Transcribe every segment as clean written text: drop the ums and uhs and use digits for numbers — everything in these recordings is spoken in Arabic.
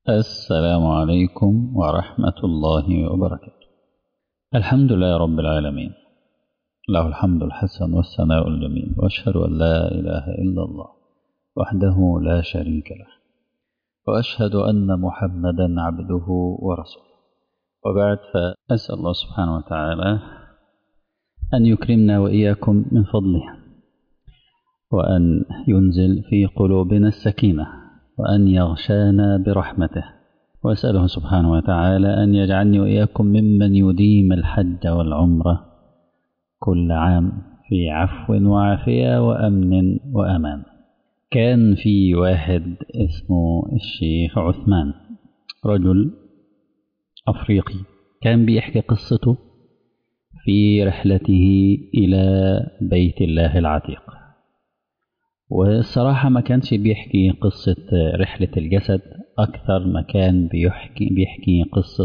السلام عليكم ورحمة الله وبركاته. الحمد لله رب العالمين، له الحمد الحسن والثناء الجميل، وأشهد أن لا إله إلا الله وحده لا شريك له، وأشهد أن محمدا عبده ورسوله. وبعد، فأسأل الله سبحانه وتعالى أن يكرمنا وإياكم من فضله، وأن ينزل في قلوبنا السكينة، وأن يغشانا برحمته. وأسأله سبحانه وتعالى أن يجعلني وإياكم ممن يديم الحج والعمرة كل عام في عفو وعافية وأمن وأمان. كان في واحد اسمه الشيخ عثمان، رجل أفريقي، كان بيحكي قصته في رحلته إلى بيت الله العتيق. والصراحة ما كانش بيحكي قصة رحلة الجسد، أكثر ما كان بيحكي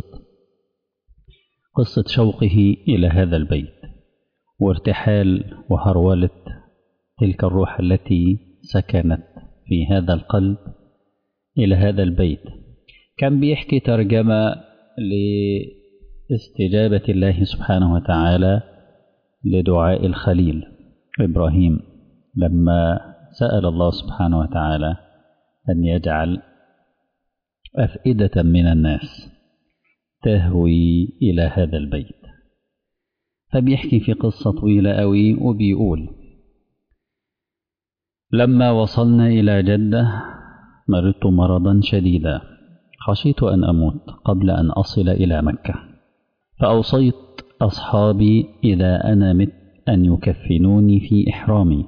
قصة شوقه إلى هذا البيت، وارتحال وهرولة تلك الروح التي سكنت في هذا القلب إلى هذا البيت. كان بيحكي ترجمة لاستجابة الله سبحانه وتعالى لدعاء الخليل إبراهيم، لما سأل الله سبحانه وتعالى أن يجعل أفئدة من الناس تهوي إلى هذا البيت. فبيحكي في قصة طويلة أوي، وبيقول: لما وصلنا إلى جدة مرضت مرضا شديدا، خشيت أن أموت قبل أن أصل إلى مكة، فأوصيت أصحابي إذا أنا مت أن يكفنوني في إحرامي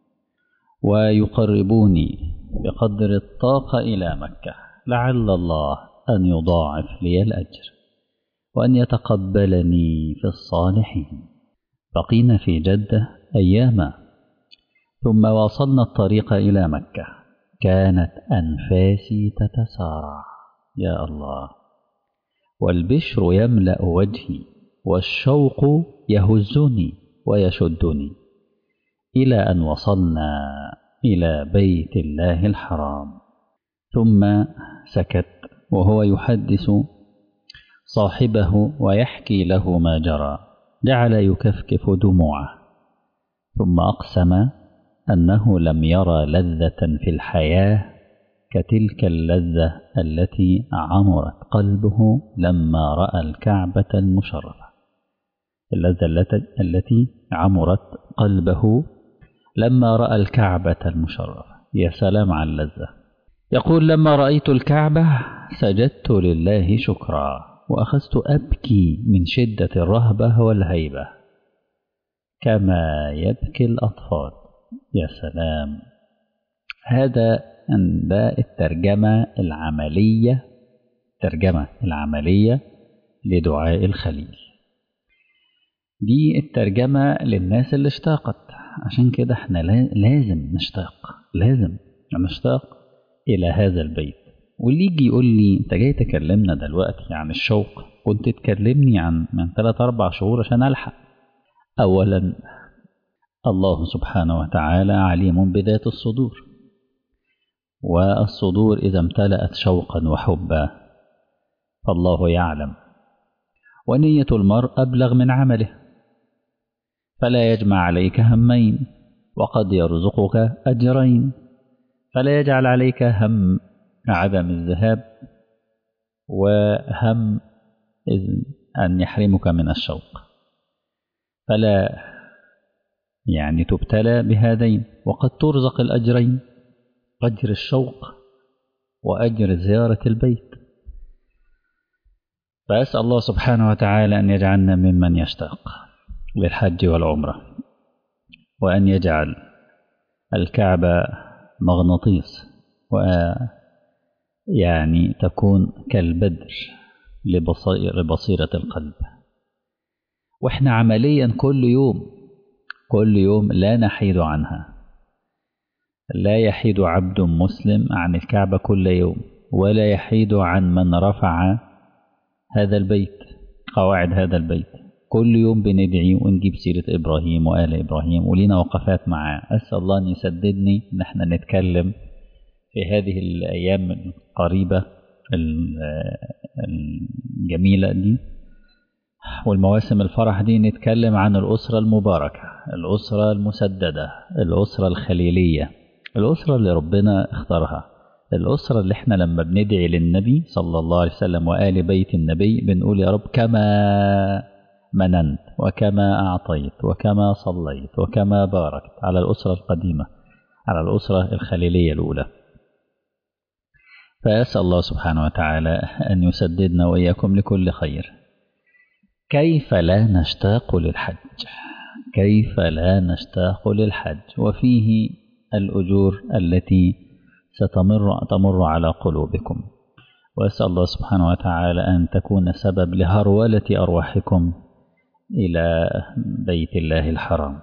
ويقربوني بقدر الطاقة إلى مكة، لعل الله أن يضاعف لي الأجر وأن يتقبلني في الصالحين. بقينا في جدة أياما، ثم واصلنا الطريق إلى مكة. كانت أنفاسي تتسارع، يا الله، والبشر يملأ وجهي، والشوق يهزني ويشدني، إلى أن وصلنا إلى بيت الله الحرام. ثم سكت وهو يحدث صاحبه ويحكي له ما جرى، جعل يكفكف دموعه، ثم أقسم أنه لم يرى لذة في الحياة كتلك اللذة التي عمرت قلبه لما رأى الكعبة المشرفة. اللذة التي عمرت قلبه لما رأى الكعبة المشرفة. يا سلام على اللذة. يقول: لما رأيت الكعبة سجدت لله شكرا، وأخذت أبكي من شدة الرهبة والهيبة كما يبكي الأطفال. يا سلام. هذا الترجمة العملية لدعاء الخليل. دي الترجمة للناس اللي اشتاقت. عشان كده احنا لازم نشتاق إلى هذا البيت. واللي يجي يقول لي: انت جاي تكلمنا دلوقتي عن الشوق، كنت تكلمني من 3-4 شهور عشان ألحق. أولا، الله سبحانه وتعالى عليم بذات الصدور، والصدور إذا امتلأت شوقا وحبا فالله يعلم. ونية المرء أبلغ من عمله، فلا يجمع عليك همين، وقد يرزقك أجرين، فلا يجعل عليك هم عدم الذهاب وهم أن يحرمك من الشوق، فلا تبتلى بهذين، وقد ترزق الأجرين، أجر الشوق وأجر زيارة البيت. فأسأل الله سبحانه وتعالى أن يجعلنا ممن يشتاق للحج والعمرة، وأن يجعل الكعبة مغناطيس، تكون كالبدر لبصيرة القلب. وإحنا عمليا كل يوم لا نحيد عنها. لا يحيد عبد مسلم عن الكعبة كل يوم، ولا يحيد عن من رفع هذا البيت، قواعد هذا البيت. كل يوم بندعي ونجيب سيرة إبراهيم وآل إبراهيم، ولينا وقفات معاه. أسأل الله أن يسددني إن احنا نتكلم في هذه الأيام القريبة الجميلة دي والمواسم الفرح دي نتكلم عن الأسرة المباركة، الأسرة المسددة، الأسرة الخليلية، الأسرة اللي ربنا اختارها، الأسرة اللي احنا لما بندعي للنبي صلى الله عليه وسلم وآل بيت النبي بنقول يا رب كما مننت وكما أعطيت وكما صليت وكما باركت على الأسرة القديمة، على الأسرة الخليلية الأولى. فأسأل الله سبحانه وتعالى أن يسددنا وإياكم لكل خير. كيف لا نشتاق للحج؟ كيف لا نشتاق للحج وفيه الأجور التي ستمر على قلوبكم. وأسأل الله سبحانه وتعالى أن تكون سبب لهرولة أرواحكم إلى بيت الله الحرام.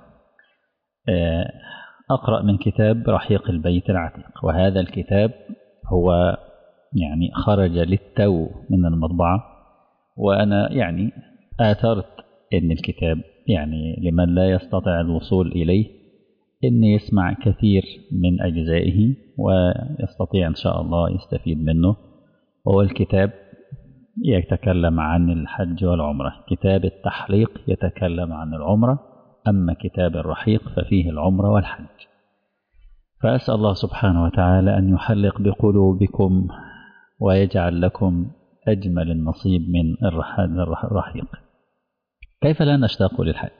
أقرأ من كتاب رحيق البيت العتيق، وهذا الكتاب هو يعني خرج للتو من المطبعة، وأنا يعني آثرت أن الكتاب يعني لمن لا يستطيع الوصول إليه أن يسمع كثير من أجزائه ويستطيع إن شاء الله يستفيد منه. هو الكتاب يتكلم عن الحج والعمرة، كتاب التحليق يتكلم عن العمرة، أما كتاب الرحيق ففيه العمرة والحج. فأسأل الله سبحانه وتعالى أن يحلق بقلوبكم ويجعل لكم أجمل النصيب من الرحيق. كيف لا نشتاق للحج؟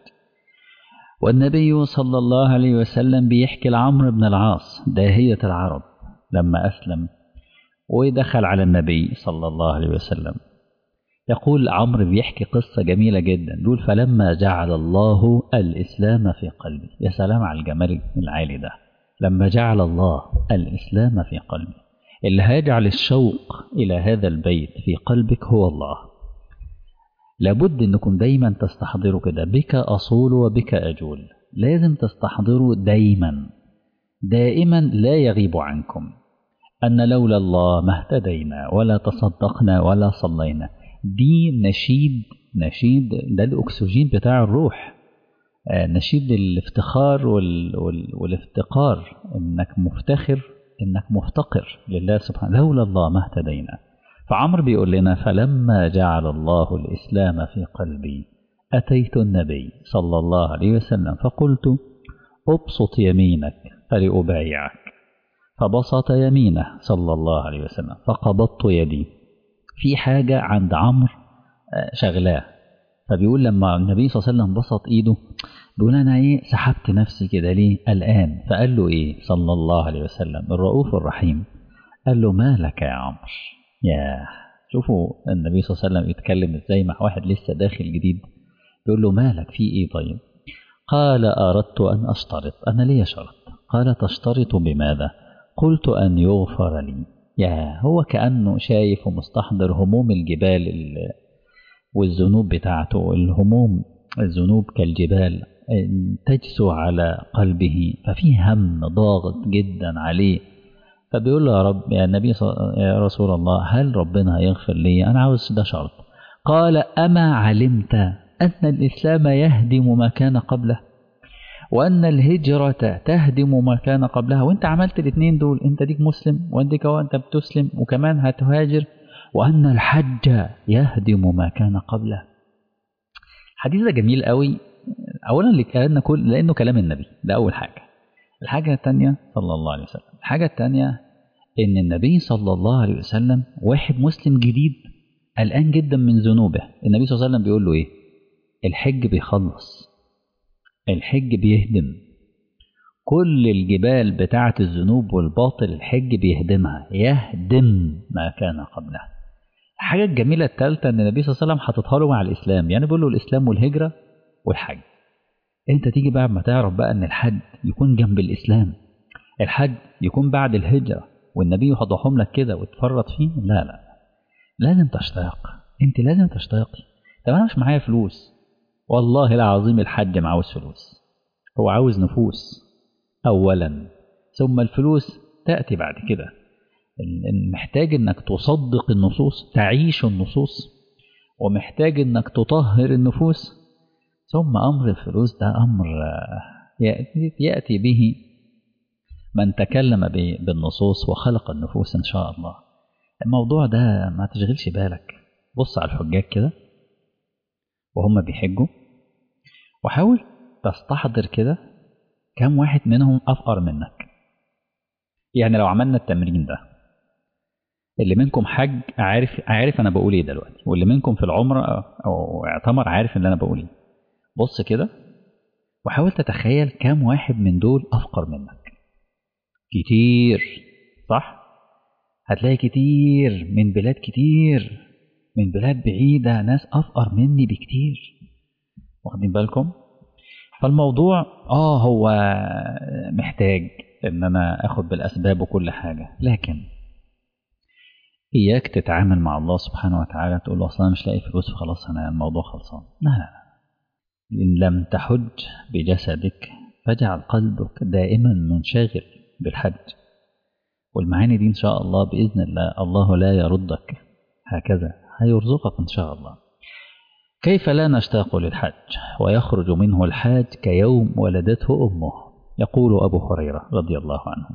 والنبي صلى الله عليه وسلم بيحكي لعمرو بن العاص داهية العرب لما أسلم ودخل على النبي صلى الله عليه وسلم، يقول عمرو بيحكي قصة جميلة جدا، يقول فلما جعل الله الإسلام في قلبي. يا سلام على الجمال العالي ده، لما جعل الله الإسلام في قلبي. اللي هيجعل الشوق إلى هذا البيت في قلبك هو الله. لابد أنكم دايما تستحضروا كده، بك أصول وبك أجول، لازم تستحضروا دايما دائما لا يغيب عنكم أن لولا الله ما اهتدينا ولا تصدقنا ولا صلينا. دي نشيد ده الأكسجين بتاع الروح، نشيد الافتخار والافتقار، إنك مفتخر إنك مفتقر لله سبحانه، لولا الله ما اهتدينا. فعمر بيقول لنا فلما جعل الله الإسلام في قلبي أتيت النبي صلى الله عليه وسلم فقلت أبسط يمينك فلأبايعك، فبسط يمينه صلى الله عليه وسلم فقبضت يدي. في حاجة عند عمرو شغلاه، فبيقول لما النبي صلى الله عليه وسلم بسط ايده بيقول انا ايه سحبت نفسي كده ليه الآن. فقال له ايه صلى الله عليه وسلم الرؤوف الرحيم، قال له ما لك يا عمرو. يا شوفوا النبي صلى الله عليه وسلم يتكلم ازاي مع واحد لسه داخل جديد، بيقول له مالك في ايه طيب؟ قال أردت أن أشترط، أنا لي شرط. قال تشترط بماذا؟ قلت أن يغفر لي. يا هو كأنه شايف ومستحضر هموم الجبال والذنوب بتاعته، الذنوب كالجبال تجسو على قلبه، ففيه هم ضاغط جدا عليه. فبيقول له يا رب يا النبي يا رسول الله هل ربنا هيغفر لي؟ أنا عاوز ده شرط. قال أما علمت أن الإسلام يهدم ما كان قبله وأن الهجرة تهدم ما كان قبلها؟ وانت عملت الاثنين دول، انت ديك مسلم وانت بتسلم وكمان هتهاجر. وأن الحج يهدم ما كان قبله. حديث ده جميل قوي. أولا لأنه كلام النبي، ده أول حاجة. الحاجة الثانية صلى الله عليه وسلم، الحاجة الثانية إن النبي صلى الله عليه وسلم واحد مسلم جديد قلقان جدا من ذنوبه. النبي صلى الله عليه وسلم بيقول له إيه؟ الحج بيخلص، الحج بيهدم كل الجبال بتاعة الذنوب والباطل، الحج بيهدمها، يهدم ما كان قبلها. الحاجة الجميلة الثالثة ان النبي صلى الله عليه وسلم حاططها له مع الإسلام، يعني بيقول له الإسلام والهجرة والحج. انت تيجي بعد ما تعرف بقى ان الحج يكون جنب الإسلام، الحج يكون بعد الهجرة، والنبي يوضحهم لك كده وتفرط فيه. لا لازم تشتاق، انت لازم تشتاقي. طب انا مش معايا فلوس، والله العظيم الحج معاوز فلوس، هو عاوز نفوس أولا ثم الفلوس تأتي بعد كده. محتاج انك تصدق النصوص، تعيش النصوص، ومحتاج انك تطهر النفوس، ثم أمر الفلوس ده أمر يأتي به من تكلم بالنصوص وخلق النفوس إن شاء الله. الموضوع ده ما تشغلش بالك. بص على الحجاج كده وهم بيحجوا، وحاول تستحضر كده كم واحد منهم أفقر منك. يعني لو عملنا التمرين ده، اللي منكم حج عارف أنا بقول إيه دلوقتي، واللي منكم في العمرة أو اعتمر عارف اللي أنا بقول إيه. بص كده وحاول تتخيل كم واحد من دول أفقر منك. كتير، صح؟ هتلاقي كتير من بلاد كتير، من بلاد بعيدة، ناس أفقر مني بكتير. واخدين بالكم؟ فالموضوع هو محتاج ان انا اخد بالاسباب وكل حاجة، لكن اياك تتعامل مع الله سبحانه وتعالى تقول له اصلا انا مش لاقي فلوس فخلاص انا الموضوع خلصان. لا لا لا. ان لم تحج بجسدك فاجعل قلبك دائما منشغل بالحج. والمعاني دي ان شاء الله باذن الله الله لا يردك هكذا، هيرزقك ان شاء الله. كيف لا نشتاق للحج ويخرج منه الحاج كيوم ولدته أمه. يقول أبو هريرة رضي الله عنه: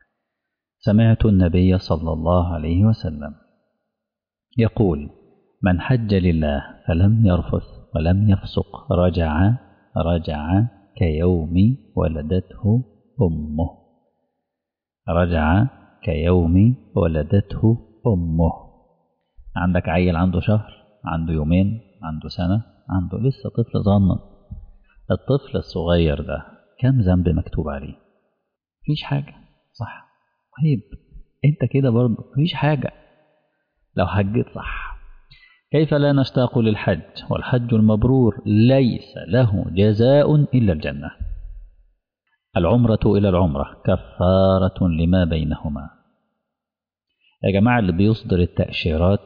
سمعت النبي صلى الله عليه وسلم يقول: من حج لله فلم يرفث ولم يفسق رجع كيوم ولدته أمه. رجع كيوم ولدته أمه. عندك عيل عنده شهر، عنده يومين، عنده سنة، عنده لسه طفل صغنن. الطفل الصغير ده كم ذنب مكتوب عليه؟ مفيش حاجة، صح؟ طيب انت كده برضه مفيش حاجة لو حجيت صح. كيف لا نشتاق للحج والحج المبرور ليس له جزاء إلا الجنة. العمرة إلى العمرة كفارة لما بينهما. يا جماعة اللي بيصدر التأشيرات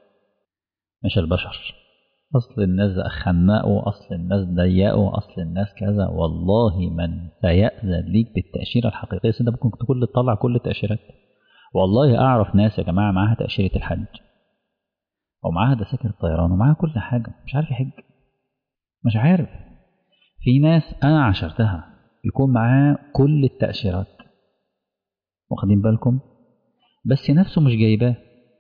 مش البشر. أصل الناس خنقوا، أصل الناس ضيقوا، أصل الناس كذا. والله من سيأذن ليك بالتأشيرة الحقيقية. أنت ممكن تكون تطلع كل التأشيرات. والله أعرف ناس يا جماعة معاها تأشيرة الحج ومعاها تذاكر الطيران ومعاها كل حاجة، مش عارف يحج. مش عارف. في ناس أنا عشرتها بيكون معاه كل التأشيرات، واخدين بالكم، بس نفسه مش جايباه.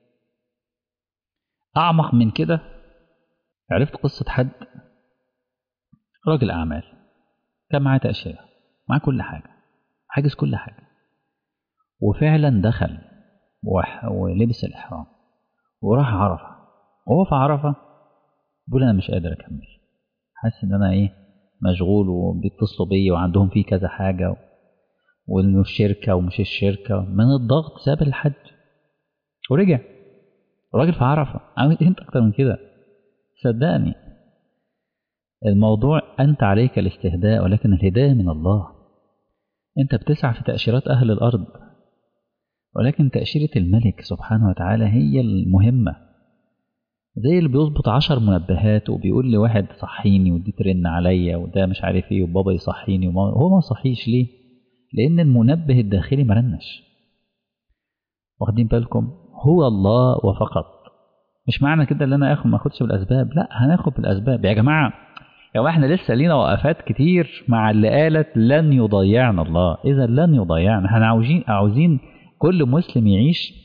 أعمق من كده، عرفت قصة حد راجل أعمال كان معاه تأشيرة، معاه كل حاجة، حاجز كل حاجة، وفعلا دخل ولبس الإحرام وراح عرفة. وهو في عرفة بيقول أنا مش قادر أكمل، حاسس إن أنا مشغول، وبيتصلوا بيا وعندهم فيه كذا حاجة، والشركة ومش الشركة، من الضغط ساب الحج ورجع. الراجل في عرفة عمل إيه أنت أكتر من كده؟ صدقني الموضوع أنت عليك الاستهداء، ولكن الهداية من الله. أنت بتسعى في تأشيرات أهل الأرض، ولكن تأشيرة الملك سبحانه وتعالى هي المهمة. زي اللي بيظبط 10 منبهات وبيقول لواحد صحيني ودي ترن عليا وده مش عارف ايه وبابا يصحيني هو ما صحيش ليه؟ لأن المنبه الداخلي مرنش. واخدين بالكم؟ هو الله وفقط. مش معنى كده ان انا ما اخدش بالاسباب، لا هناخد بالاسباب يا جماعه. احنا لسه لينا وقفات كتير مع اللي قالت لن يضيعنا الله. اذا لن يضيعنا، احنا عاوزين كل مسلم يعيش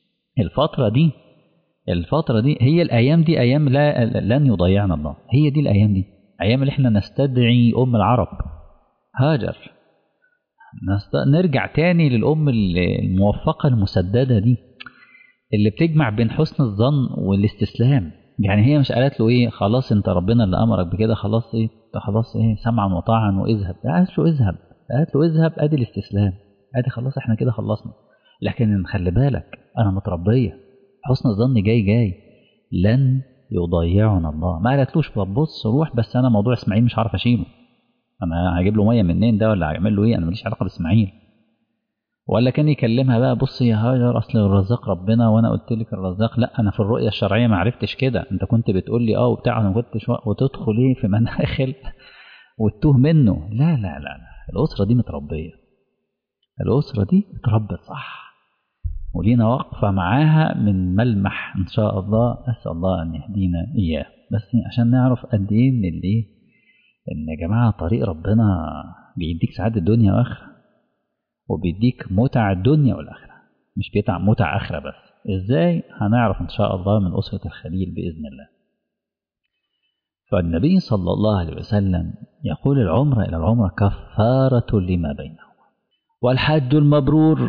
الفترة دي هي الأيام دي أيام لن يضيعنا الله. هي دي الأيام دي أيام اللي احنا نستدعي أم العرب هاجر، نرجع تاني للأم الموفقة المسددة دي اللي بتجمع بين حسن الظن والاستسلام. يعني هي مش قالت له خلاص انت ربنا اللي أمرك بكده، خلاص خلاص سمعا وطاعا واذهب. قالت له اذهب، ادي الاستسلام، ادي خلاص احنا كده خلصنا. لكن خلي بالك انا متربيه حسن الظن جاي لن يضيعنا الله. ما قالتلوش طب بص روح، بس انا موضوع اسماعيل مش عارف اشيله، انا هجيب له ميه منين ده ولا هعمل له انا ماليش علاقه باسماعيل. ولا كان يكلمها بقى بص يا هاجر اصل الرزاق ربنا وانا قلت لك الرزاق، لا انا في الرؤيه الشرعيه ما عرفتش كده، انت كنت بتقول لي وبتاع انا ما كنتش، وتدخل في مناخل وتتوه منه. لا لا لا لا، الاسره دي متربيه، الاسره دي اتربت صح، ولينا وقفة معاها من ملمح إن شاء الله. أسأل الله أن يهدينا إياه، بس عشان نعرف قد إيه إن يا جماعة طريق ربنا بيديك سعادة الدنيا وآخرة، وبيديك متع الدنيا والآخرة، مش بيتع متع آخرة بس. إزاي؟ هنعرف إن شاء الله من أسرة الخليل بإذن الله. فالنبي صلى الله عليه وسلم يقول العمرة إلى العمرة كفارة لما بينهما. والحج المبرور،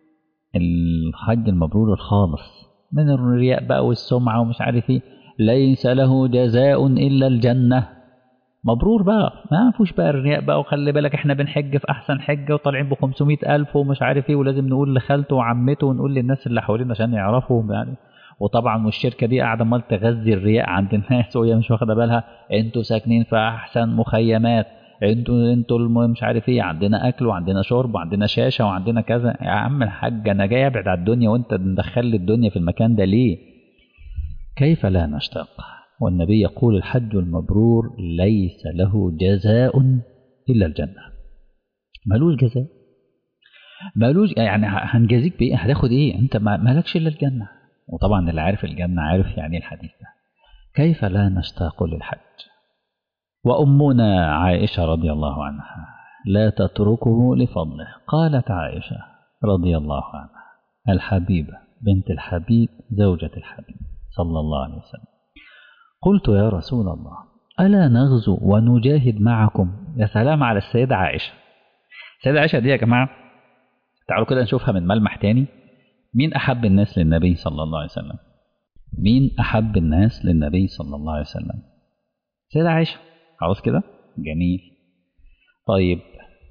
الحج المبرور الخالص من الرياء بقى والسمعة ومش عارف ايه، ليس له جزاء إلا الجنة. مبرور بقى، ما فيهوش بقى الرياء بقى، وخلي بالك احنا بنحج في أحسن حجة وطالعين ب500,000 ومش عارف ايه، ولازم نقول لخالته وعمته ونقول للناس اللي حوالينا عشان يعرفوا يعني. وطبعا والشركة دي قاعدة مال تغذي الرياء عند الناس وهي مش واخدة بالها. انتوا ساكنين في أحسن مخيمات، انتوا مش عارف ايه، عندنا اكل وعندنا شرب وعندنا شاشه وعندنا كذا. يا عم الحاج انا جاي ابعد على الدنيا وانت مدخل لي الدنيا في المكان ده ليه؟ كيف لا نشتاق؟ والنبي يقول الحج المبرور ليس له جزاء الا الجنه. مالوش جزاء، مالوش يعني هنجازيك بايه؟ هتاخد ايه؟ انت مالكش الا الجنه. وطبعا اللي عارف الجنه عارف يعني الحديث ده. كيف لا نشتاق للحج؟ وأمنا عائشة رضي الله عنها لا تتركه لفضله. قالت عائشة رضي الله عنها الحبيبة بنت الحبيب زوجة الحبيب صلى الله عليه وسلم: قلت يا رسول الله ألا نغزو ونجاهد معكم؟ يا سلام على السيدة عائشة. السيدة عائشة دي يا جماعة تعالوا كده نشوفها من ملمح تاني. مين أحب الناس للنبي صلى الله عليه وسلم؟ مين أحب الناس للنبي صلى الله عليه وسلم؟ السيدة عائشة. عاوز كده؟ جميل. طيب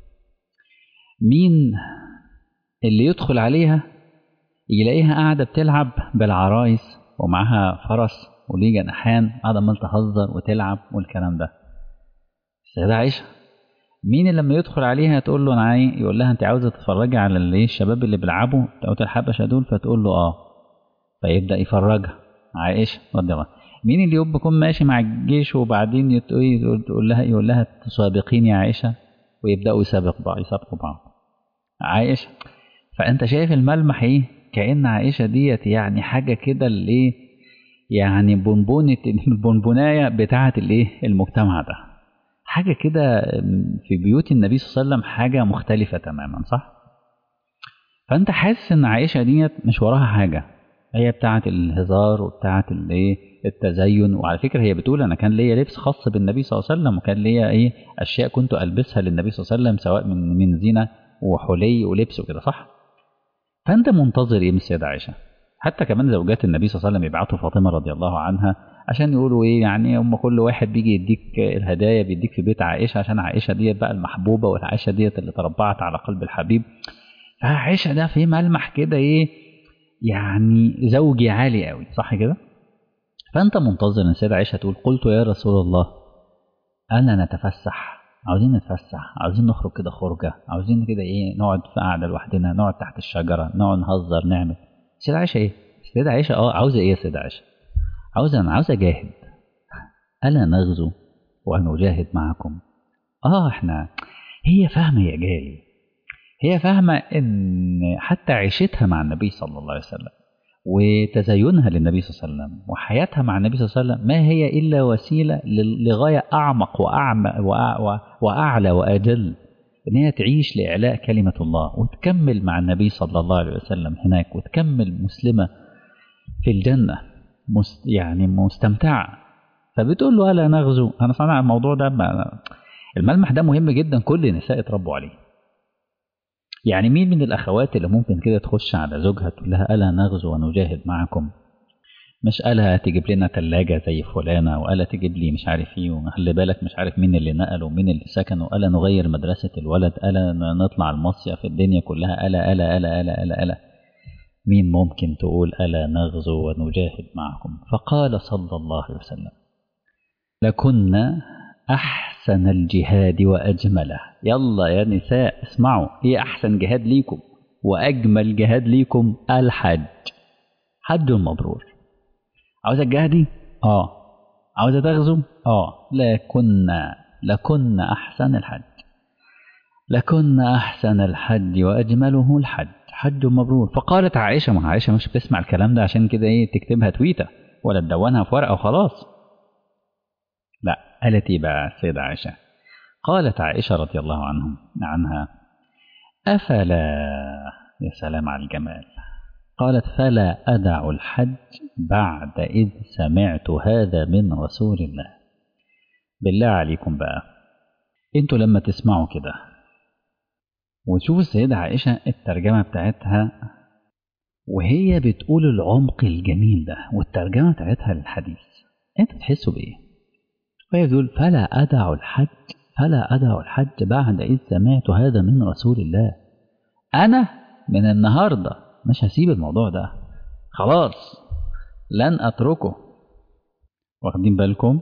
مين اللي يدخل عليها يلاقيها قاعدة بتلعب بالعرايس ومعها فرس وليه جناحان، قاعدة عمال تهزر وتلعب والكلام ده؟ السيدة عائشة. مين اللي لما يدخل عليها تقول له انا يقول لها انت عاوزة تتفرجي على اللي الشباب اللي بيلعبوا بتوع الحبشة دول؟ فتقول له اه، فيبدأ يفرجها. عائشة رضي الله. مين اللي يكون ماشي مع الجيش وبعدين يقول لها تسابقين يا عائشة، ويبدأوا يسابقوا بعض؟ عائشة. فأنت شايف الملمح ايه؟ كأن عائشة ديت يعني حاجة كده الايه، يعني بونبونة البونبوناية بتاعة الايه المجتمع ده، حاجة كده في بيوت النبي صلى الله عليه وسلم حاجة مختلفة تماما، صح؟ فأنت حاسس إن عائشة ديت مش وراها حاجة، هي بتاعة الهزار وبتاعة الايه التزين. وعلى فكرة هي بتقول أنا كان ليا لبس خاص بالنبي صلى الله عليه وسلم، وكان ليا ايه أشياء كنت ألبسها للنبي صلى الله عليه وسلم سواء من زينة وحلي ولبس وكده، صح؟ فأنت منتظر ايه من السيدة عائشة؟ حتى كمان زوجات النبي صلى الله عليه وسلم يبعتوا فاطمة رضي الله عنها عشان يقولوا ايه، يعني هم كل واحد بيجي يديك الهدايا بيديك في بيت عائشة، عشان عائشة ديت بقى المحبوبة، والعائشة ديت اللي تربعت على قلب الحبيب. فعائشة ده في ملمح كده ايه، يعني زوجي عالي قوي، صح كده؟ فانت منتظر ان السيدة عائشة تقول قلت يا رسول الله انا نتفسح، عاوزين نتفسح، عاوزين نخرج كده خروجه، عاوزين كده ايه نقعد في قعده لوحدنا، نقعد تحت الشجره، نقعد نهزر نعمل. السيدة عائشة ايه؟ السيدة عائشة عاوزة ايه؟ السيدة عائشة عاوزة اجاهد. الا نغزو ونجاهد معكم؟ احنا، هي فاهمة يا جالي، هي فاهمة ان حتى عيشتها مع النبي صلى الله عليه وسلم وتزينها للنبي صلى الله عليه وسلم وحياتها مع النبي صلى الله عليه وسلم ما هي إلا وسيلة لغاية أعمق وأعلى وأجل، إن هي تعيش لإعلاء كلمة الله وتكمل مع النبي صلى الله عليه وسلم هناك، وتكمل مسلمة في الجنة يعني مستمتعة. فبتقول له ألا نغزو؟ أنا صنع الموضوع ده الملمح ده مهم جدا، كل النساء اتربوا عليه. يعني مين من الأخوات اللي ممكن كده تخش على زوجها تقول لها ألا نغزو ونجاهد معكم؟ مش ألا تجيب لنا تلاجة زي فلانة، وألا تجيب لي مش عارف ايه، وخلي بالك مش عارف مين اللي نقل ومين اللي سكن، وألا نغير مدرسة الولد، ألا نطلع المصيف في الدنيا كلها، ألا ألا ألا ألا ألا ألا. مين ممكن تقول ألا نغزو ونجاهد معكم؟ فقال صلى الله عليه وسلم لكنا أحسن الجهاد وأجمله. يلا يا نساء اسمعوا، إيه أحسن جهاد ليكم وأجمل جهاد ليكم؟ الحج، حج مبرور. عاوزة تجاهدي؟ عاوزة تغزو؟ لكنا أحسن الحج، لكنا أحسن الحج وأجمله الحج، حج مبرور. فقالت عائشة، ما عائشة مش بتسمع الكلام ده عشان كده ايه تكتبها تويتة ولا تدونها في ورقة وخلاص، لا. قالت ايه بقى السيدة عائشة؟ قالت عائشة رضي الله عنها أفلا، يا سلام على الجمال، قالت فلا أدع الحج بعد إذ سمعت هذا من رسول الله. بالله عليكم بقى، انتوا لما تسمعوا كده وتشوفوا السيدة عائشة الترجمة بتاعتها وهي بتقول العمق الجميل ده والترجمة بتاعتها للحديث، انتوا تحسوا بإيه؟ وهي بتقول فلا أدع الحج بعد إذ سمعت هذا من رسول الله. أنا من النهاردة مش هسيب الموضوع ده، خلاص لن أتركه. واخدين بالكم؟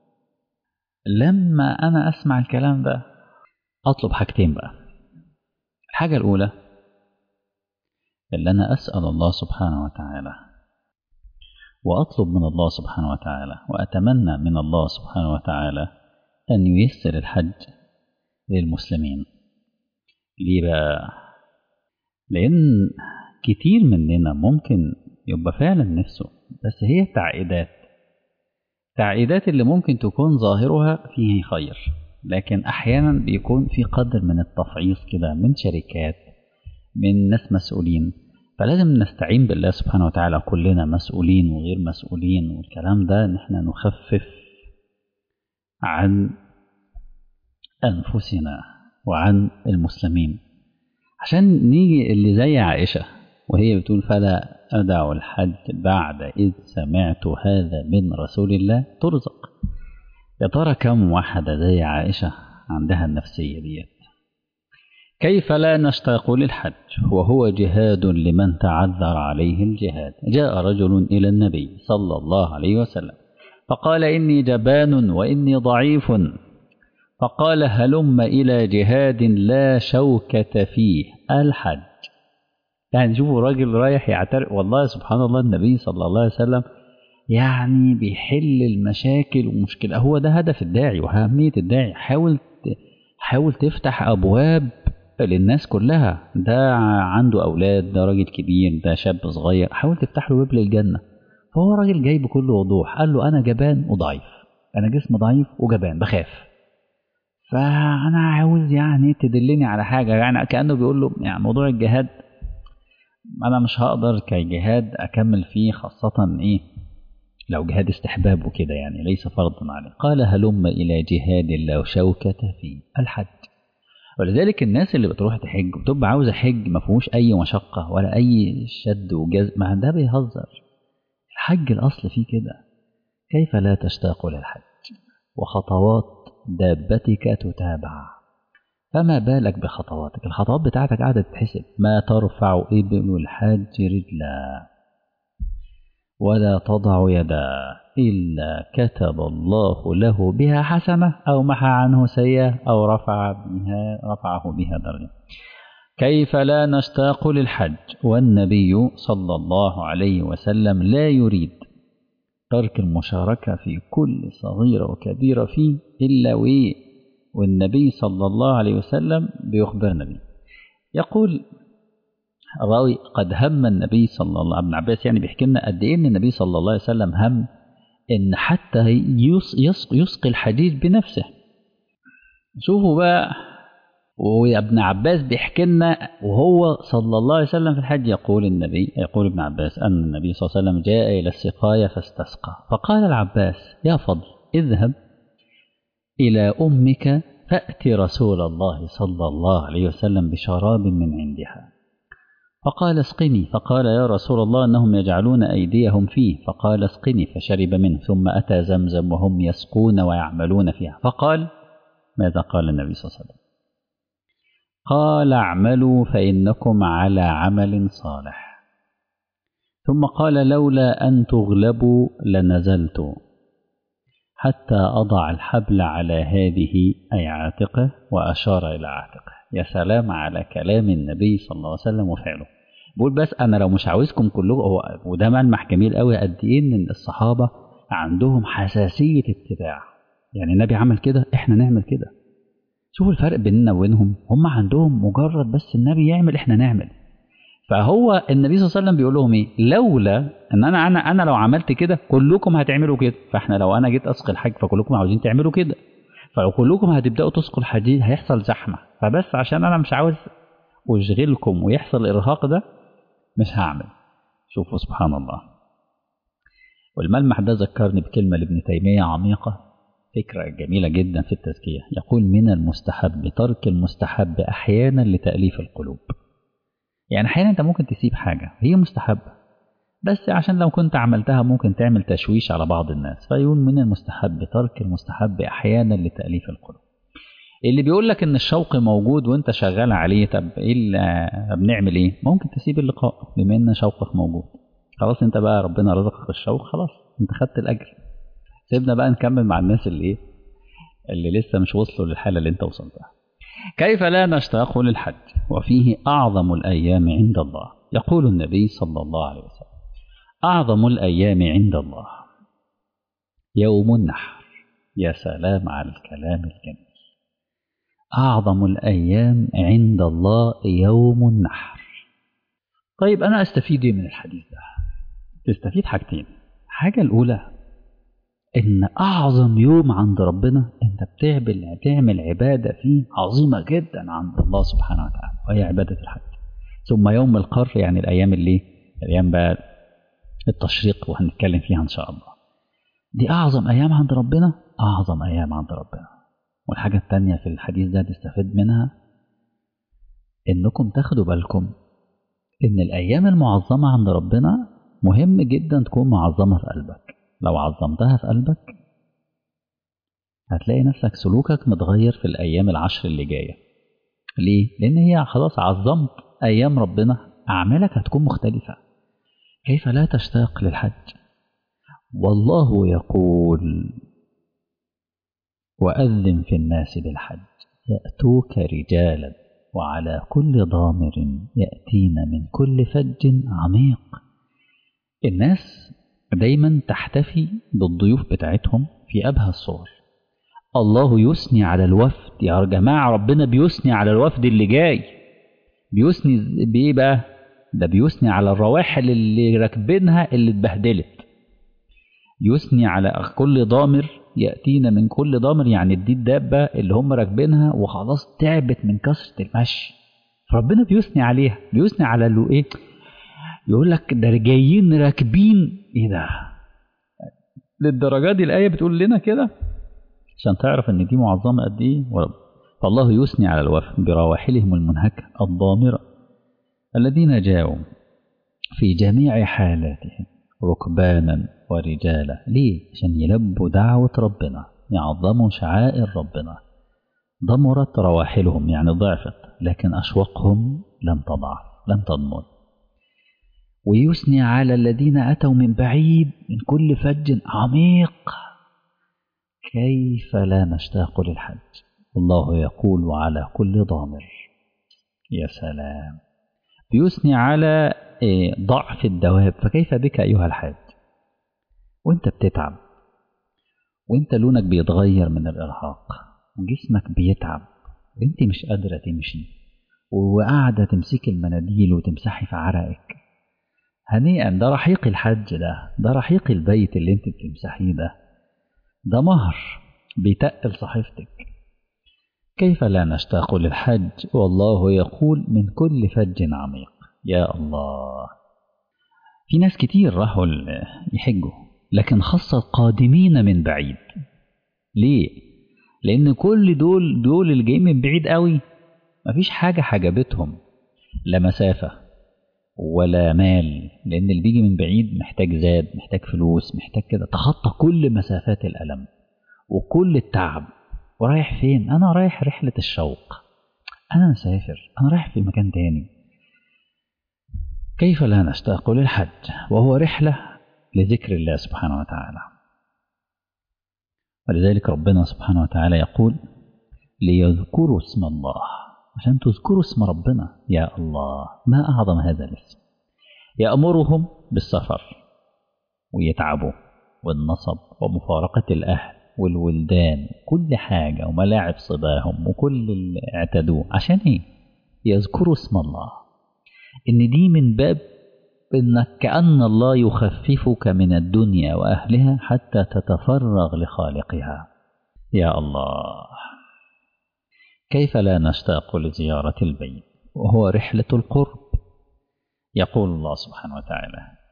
لما أنا أسمع الكلام ده أطلب حاجتين بقى. الحاجة الأولى اللي أنا أسأل الله سبحانه وتعالى وأطلب من الله سبحانه وتعالى وأتمنى من الله سبحانه وتعالى أن ييسر الحج للمسلمين. ليه بقى؟ لأن كتير مننا ممكن يبقى فعلا نفسه، بس هي تعقيدات اللي ممكن تكون ظاهرها فيه خير، لكن أحيانا بيكون في قدر من التفعيص كده من شركات، من ناس مسؤولين. فلازم نستعين بالله سبحانه وتعالى، كلنا مسؤولين وغير مسؤولين والكلام ده، ان احنا نخفف عن أنفسنا وعن المسلمين، عشان نيجي اللي زي عائشة وهي بتقول فلا أدع الحج بعد إذ سمعت هذا من رسول الله ترزق. يا ترى كم واحدة زي عائشة عندها النفسية ديت؟ كيف لا نشتاق للحج وهو جهاد لمن تعذر عليه الجهاد؟ جاء رجل إلى النبي صلى الله عليه وسلم فقال إني جبان وإني ضعيف، فقال هلم إلى جهاد لا شوكة فيه، الحج. يعني شوفوا راجل رايح يعترف، والله سبحان الله النبي صلى الله عليه وسلم يعني بيحل المشاكل ومشكلة. هو ده هدف الداعي وأهمية الداعي. حاول تفتح أبواب للناس كلها. ده عنده أولاد، ده راجل كبير، ده شاب صغير، حاول تفتح له باب للجنة. فهو راجل جاي بكل وضوح قال له أنا جبان وضعيف، أنا جسم ضعيف وجبان بخاف، فأنا عاوز يعني تدلني على حاجة. يعني كأنه بيقول له يعني موضوع الجهاد أنا مش هقدر كجهاد أكمل فيه، خاصة إيه لو جهاد استحباب وكده، يعني ليس فرضا عليه. قال هلم إلى جهاد لا شوكة فيه، الحج. ولذلك الناس اللي بتروح تحج بتبقى عاوزة حج ما فيهوش أي مشقة ولا أي شد وجذب، ما ده بيهزر. الحج الأصل فيه كده. كيف لا تشتاق للحج وخطوات دابتك تتابع؟ فما بالك بخطواتك؟ الخطوات بتاعتك قاعدة تتحسب. ما ترفع ابن الحاج رجلا ولا تضع يدا إلا كتب الله له بها حسنة أو محى عنه سيئة أو رفعه بها درجة. كيف لا نشتاق للحج والنبي صلى الله عليه وسلم لا يريد ترك المشاركة في كل صغيرة وكبيرة فيه إلا والنبي صلى الله عليه وسلم بيخبرنا به. يقول الراوي قد هم النبي صلى الله ابن عباس يعني بيحكي لنا قد ايه ان النبي صلى الله عليه وسلم هم ان حتى يسقي الحديد بنفسه. شوفوا بقى، وابن عباس بيحكي لنا وهو صلى الله عليه وسلم في الحج يقول ابن عباس ان النبي صلى الله عليه وسلم جاء الى السقايه فاستسقى، فقال العباس يا فضل اذهب الى امك فأت رسول الله صلى الله عليه وسلم بشراب من عندها. فقال اسقني، فقال يا رسول الله أنهم يجعلون أيديهم فيه، فقال اسقني، فشرب منه. ثم أتى زمزم وهم يسقون ويعملون فيها، فقال ماذا قال النبي صلى الله عليه وسلم؟ قال اعملوا فإنكم على عمل صالح. ثم قال لولا أن تغلبوا لنزلت حتى أضع الحبل على هذه أي عاتقه، وأشار إلى عاتقه. يا سلام على كلام النبي صلى الله عليه وسلم وفعله. بقول بس أنا لو مش عاوزكم كلكم، وده ملمح جميل قوي قد إيه إن الصحابة عندهم حساسية اتباع. يعني النبي عمل كده إحنا نعمل كده. شوفوا الفرق بيننا وبينهم. هم عندهم مجرد بس النبي يعمل إحنا نعمل. فهو النبي صلى الله عليه وسلم بيقول لهم ايه؟ لولا ان انا لو عملت كده كلكم هتعملوا كده. فاحنا لو انا جيت اسقي الحج فكلكم عاوزين تعملوا كده، فلو كلكم هتبداوا تسقوا الحديد هيحصل زحمه. فبس عشان انا مش عاوز اشغلكم ويحصل الارهاق ده مش هعمل. شوفوا سبحان الله. والملمح ده ذكرني بكلمة لابن تيمية عميقة، فكرة جميلة جدا في التزكية. يقول: من المستحب ترك المستحب أحيانا لتأليف القلوب. يعني أحيانا أنت ممكن تسيب حاجة هي مستحبة، بس عشان لو كنت عملتها ممكن تعمل تشويش على بعض الناس، فيقول: من المستحب ترك المستحب أحيانا لتأليف القلوب. اللي بيقول لك إن الشوق موجود وأنت شغال عليه، طب إيه اللي بنعمل إيه؟ ممكن تسيب اللقاء بما إن شوقك موجود. خلاص أنت بقى ربنا رزقك بالشوق، خلاص أنت خدت الأجر. سيبنا بقى نكمل مع الناس اللي لسه مش وصلوا للحالة اللي أنت وصلتها. كيف لا نشتاق للحج وفيه أعظم الأيام عند الله؟ يقول النبي صلى الله عليه وسلم: أعظم الأيام عند الله يوم النحر. يا سلام على الكلام الجميل. أعظم الأيام عند الله يوم النحر. طيب أنا أستفيد من الحديث ده؟ تستفيد حاجتين. حاجة الأولى إن أعظم يوم عند ربنا أنت بتعمل عبادة فيه عظيمة جدا عند الله سبحانه وتعالى، وهي عبادة الحج. ثم يوم القر، يعني الأيام الأيام بقى التشريق، وهنتكلم فيها إن شاء الله. دي أعظم أيام عند ربنا، أعظم أيام عند ربنا. والحاجة التانية في الحديث ده تستفيد منها إنكم تاخدوا بالكم إن الأيام المعظمة عند ربنا مهم جدا تكون معظمة في قلبك. لو عظمتها في قلبك هتلاقي نفسك سلوكك متغير في الأيام العشر اللي جاية. ليه؟ لأن هي خلاص عظمت أيام ربنا، أعمالك هتكون مختلفة. كيف لا تشتاق للحج؟ والله يقول: وأذن في الناس بالحج يأتوك رجالا وعلى كل ضامر يأتين من كل فج عميق. الناس دايما تحتفي بالضيوف بتاعتهم في أبهى الصور. الله يثني على الوفد. يا جماعة ربنا بيثني على الوفد اللي جاي. بيثني بإيه بقى؟ ده بيثني على الرواحل اللي راكبينها اللي اتبهدلت. يثني على كل ضامر يأتينا من كل ضامر، يعني دي الدابة اللي هم راكبينها وخلاص تعبت من كثرة المشي، فربنا بيثني عليها. بيثني على اللي ايه؟ يقول لك ده جايين راكبين. ايه ده؟ للدرجة دي الآية بتقول لنا كده عشان تعرف ان دي معظمة قد ايه. فالله يثني على الوفد برواحلهم المنهكة الضامرة الذين جاءوا في جميع حالاتهم ركبانا ورجالا. ليه؟ عشان يلبوا دعوة ربنا، يعظموا شعائر ربنا. ضمرت رواحلهم يعني ضعفت، لكن أشواقهم لم تضعف، لم تضمر. ويثني على الذين أتوا من بعيد من كل فج عميق. كيف لا نشتاق للحج؟ الله يقول: وعلى كل ضامر. يا سلام. بيثني على ضعف الدواب، فكيف بك أيها الحاج وانت بتتعب، وانت لونك بيتغير من الإرهاق، وجسمك بيتعب، وانت مش قادرة تمشي، وقاعدة تمسك المناديل وتمسحي في عرقك. هنيئا، ده رحيق الحج، ده رحيق البيت اللي انت بتمسحيه، ده مهر بيتقل صحيفتك. كيف لا نشتاق للحج والله يقول: من كل فج عميق. يا الله. في ناس كتير راحوا يحجوا، لكن خاصة القادمين من بعيد. ليه؟ لأن كل دول اللي جايين من بعيد قوي مفيش حاجة حجبتهم، لا مسافة ولا مال، لأن اللي بيجي من بعيد محتاج زاد، محتاج فلوس، محتاج كده تخطى كل مسافات الألم وكل التعب. ورايح فين؟ أنا رايح رحلة الشوق، أنا مسافر، أنا رايح في مكان تاني. كيف لا نشتاق للحج وهو رحلة لذكر الله سبحانه وتعالى؟ ولذلك ربنا سبحانه وتعالى يقول: ليذكروا اسم الله، عشان تذكروا اسم ربنا. يا الله، ما أعظم هذا الاسم. يأمرهم بالسفر ويتعبوا والنصب ومفارقة الأهل والولدان كل حاجة وملاعب صباهم وكل اللي اعتدوه. عشان ايه؟ يذكروا اسم الله. إن دي من باب إنك كأن الله يخففك من الدنيا وأهلها حتى تتفرغ لخالقها. يا الله. كيف لا نشتاق لزيارة البيت وهو رحلة القرب؟ يقول الله سبحانه وتعالى: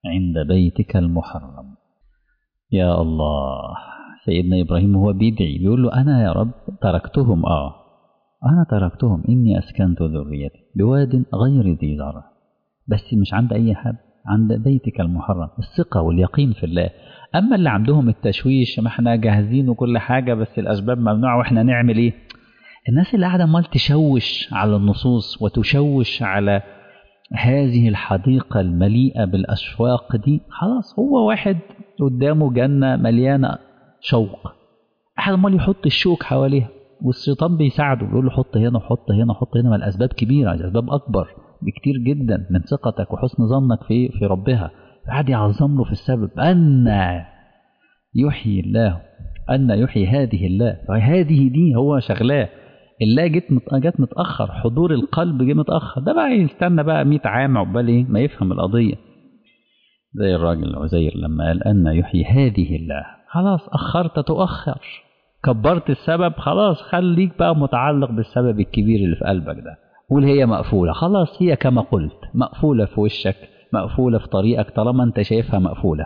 عند بيتك المحرم. يا الله، سيدنا إبراهيم هو بيدعي بيقول له أنا يا رب تركتهم أنا تركتهم إني أسكنت ذريتي بواد غير ذي زرع، بس مش عند أي حد، عند بيتك المحرم. الثقة واليقين في الله. أما اللي عندهم التشويش، ما احنا جاهزين وكل حاجة بس الأسباب ممنوعة وإحنا نعمل إيه؟ الناس اللي قاعدة مال تشوش على النصوص وتشوش على هذه الحديقة المليئة بالأشواق دي، خلاص هو واحد قدامه جنة مليانة شوق، أحد مال يحط الشوك حواليها والشيطان بيساعده يقول له حط هنا وحط هنا وحط هنا. ما الأسباب كبيرة، الأسباب أكبر بكتير جدا من ثقتك وحسن ظنك في ربها. قاعد يعظم له في السبب أن يحيي الله، أن يحيي هذه الله، فهذه دي هو شغلاه. الله جت متأخر، حضور القلب جه متأخر، ده بقى يستنى بقى 100 عام عقبال إيه ما يفهم القضية. زي الراجل العزير لما قال أن يحيي هذه الله، خلاص أخرت تؤخر، كبرت السبب، خلاص خليك بقى متعلق بالسبب الكبير اللي في قلبك ده. قول هي مقفولة، خلاص هي كما قلت مقفولة في وشك، مقفولة في طريقك طالما أنت شايفها مقفولة.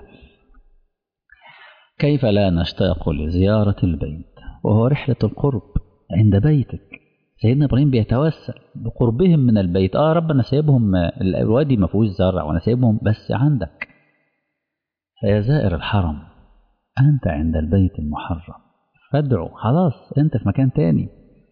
كيف لا نشتاق لزيارة البيت وهو رحلة القرب عند بيتك؟ سيدنا إبراهيم بيتوسل بقربهم من البيت. رب أنا سايبهم الوادي ما فيهوش زرع وأنا سايبهم بس عندك. فيا زائر الحرم، أنت عند البيت المحرم فادعو، خلاص أنت في مكان تاني.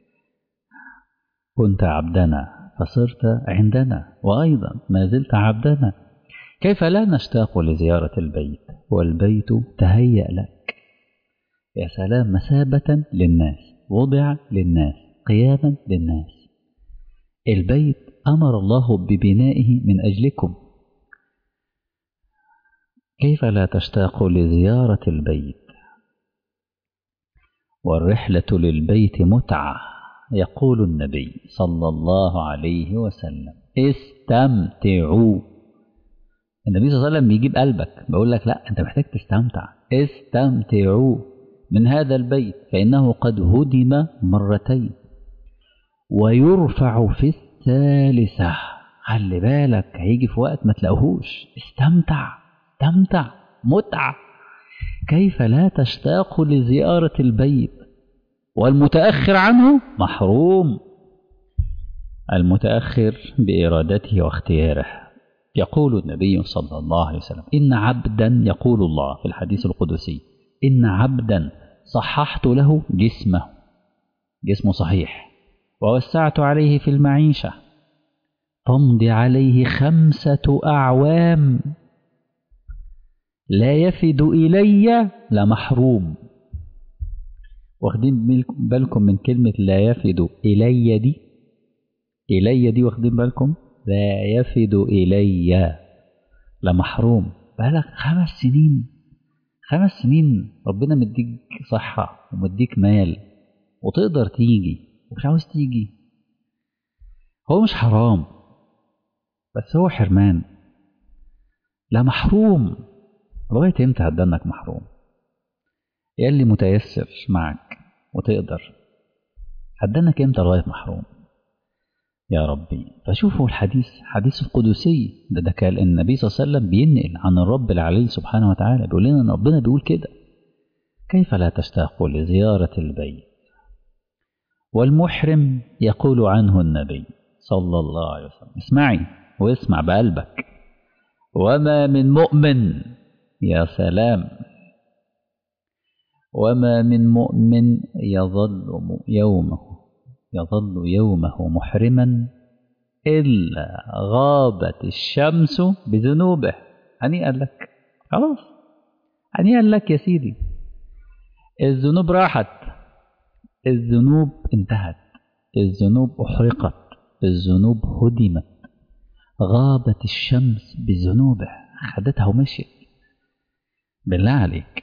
كنت عبدنا فصرت عندنا، وأيضا ما زلت عبدنا. كيف لا نشتاق لزيارة البيت والبيت تهيأ لك؟ يا سلام، مثابة للناس، وضع للناس، قياما للناس. البيت أمر الله ببنائه من أجلكم. كيف لا تشتاق لزيارة البيت؟ والرحلة للبيت متعة. يقول النبي صلى الله عليه وسلم استمتعوا. النبي صلى الله عليه وسلم بيجيب قلبك، بقول لك لا أنت محتاج تستمتع. استمتعوا من هذا البيت فإنه قد هدم مرتين ويرفع في الثالثة. خلي بالك هيجي في وقت ما تلاقوهوش. استمتع، استمتع، متعة. كيف لا تشتاق لزيارة البيت والمتأخر عنه محروم؟ المتأخر بإرادته واختياره. يقول النبي صلى الله عليه وسلم إن عبدا، يقول الله في الحديث القدسي إن عبدا صححت له جسمه صحيح، ووسعت عليه في المعيشة، تمضي عليه 5 أعوام لا يفد إلي لمحروم. واخدين بالكم من كلمة لا يفد إلي دي؟ إلي دي واخدين بالكم؟ لا يفد إلي لمحروم. بقالك 5 سنين ربنا مديك صحة ومديك مال وتقدر تيجي ومش عاوز تيجي. هو مش حرام بس هو حرمان. لا محروم. لغاية امتى هتدنك محروم؟ يا اللي متيسر معك وتقدر، هتدنك امتى لغاية محروم؟ يا ربي. فشوفوا الحديث، حديث القدسي ده كان النبي صلى الله عليه وسلم بينقل عن الرب العلي سبحانه وتعالى، بيقول لنا ان ربنا بيقول كده كيف لا تشتاق لزيارة البيت. والمحرم يقول عنه النبي صلى الله عليه وسلم، اسمعي واسمع بقلبك، وما من مؤمن، يا سلام، وما من مؤمن يظل يومه محرما إلا غابت الشمس بذنوبه. هنيئا لك، خلاص هنيئا لك يا سيدي. الذنوب راحت، الذنوب انتهت، الذنوب أحرقت، الذنوب هدمت، غابت الشمس بذنوبه، خدتها ومشيت. بالله عليك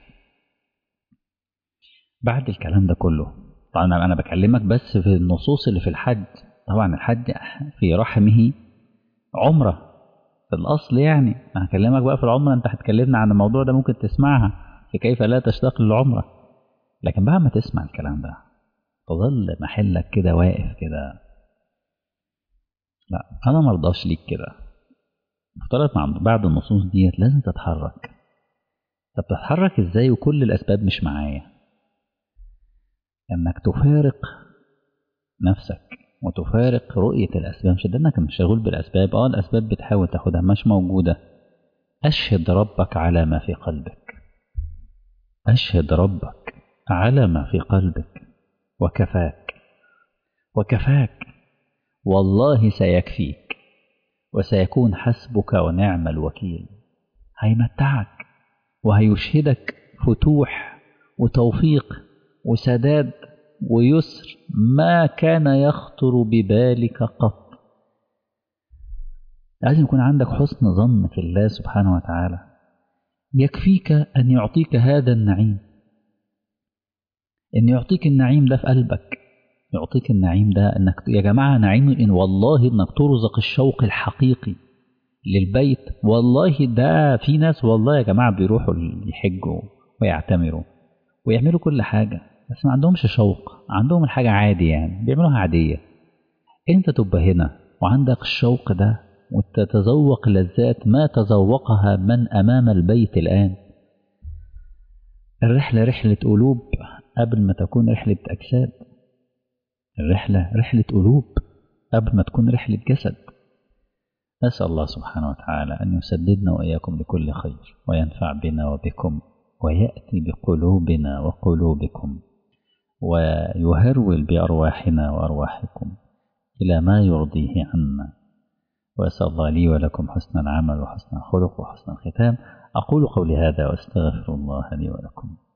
بعد الكلام ده كله، طبعا أنا بكلمك بس في النصوص اللي في الحج. طبعا الحج في رحمه عمرة في الأصل، يعني أنا هكلمك بقى في العمرة. أنت هتكلمنا عن الموضوع ده ممكن تسمعها في كيف لا تشتاق للعمرة، لكن بعد ما تسمع الكلام ده تظل محلك كده واقف كده. لا أنا مرضاش ليك كده. مفترض بعد النصوص ديت لازم تتحرك. طب تتحرك ازاي وكل الأسباب مش معايا؟ انك تفارق نفسك وتفارق رؤية الأسباب، مش انك مشغول بالأسباب. الأسباب بتحاول تاخدها مش موجودة. أشهد ربك على ما في قلبك، أشهد ربك على ما في قلبك، وكفاك، وكفاك، والله سيكفيك وسيكون حسبك ونعم الوكيل. هيمتعك وهيشهدك فتوح وتوفيق وسداد ويسر ما كان يخطر ببالك قط. لازم يكون عندك حسن ظن في الله سبحانه وتعالى. يكفيك أن يعطيك هذا النعيم، أن يعطيك النعيم ده في قلبك، يعطيك النعيم ده. أنك يا جماعة نعيم إن والله أنك ترزق الشوق الحقيقي للبيت. والله ده في ناس والله يا جماعة بيروحوا يحجوا ويعتمروا ويعملوا كل حاجة، بس ما عندهمش شوق، عندهم الحاجة عادي، يعني بيعملوها عادية. انت تبقى هنا وعندك الشوق ده وتتذوق لذات ما تذوقها من أمام البيت الآن. الرحلة رحلة قلوب قبل ما تكون رحلة أجساد. الرحلة رحلة قلوب قبل ما تكون رحلة جسد. نسأل الله سبحانه وتعالى أن يسددنا وإياكم لكل خير، وينفع بنا وبكم، ويأتي بقلوبنا وقلوبكم، ويهرول بأرواحنا وأرواحكم إلى ما يرضيه عنا. وأسأل الله لي ولكم حسن العمل وحسن الخلق وحسن الختام. أقول قولي هذا وأستغفر الله لي ولكم.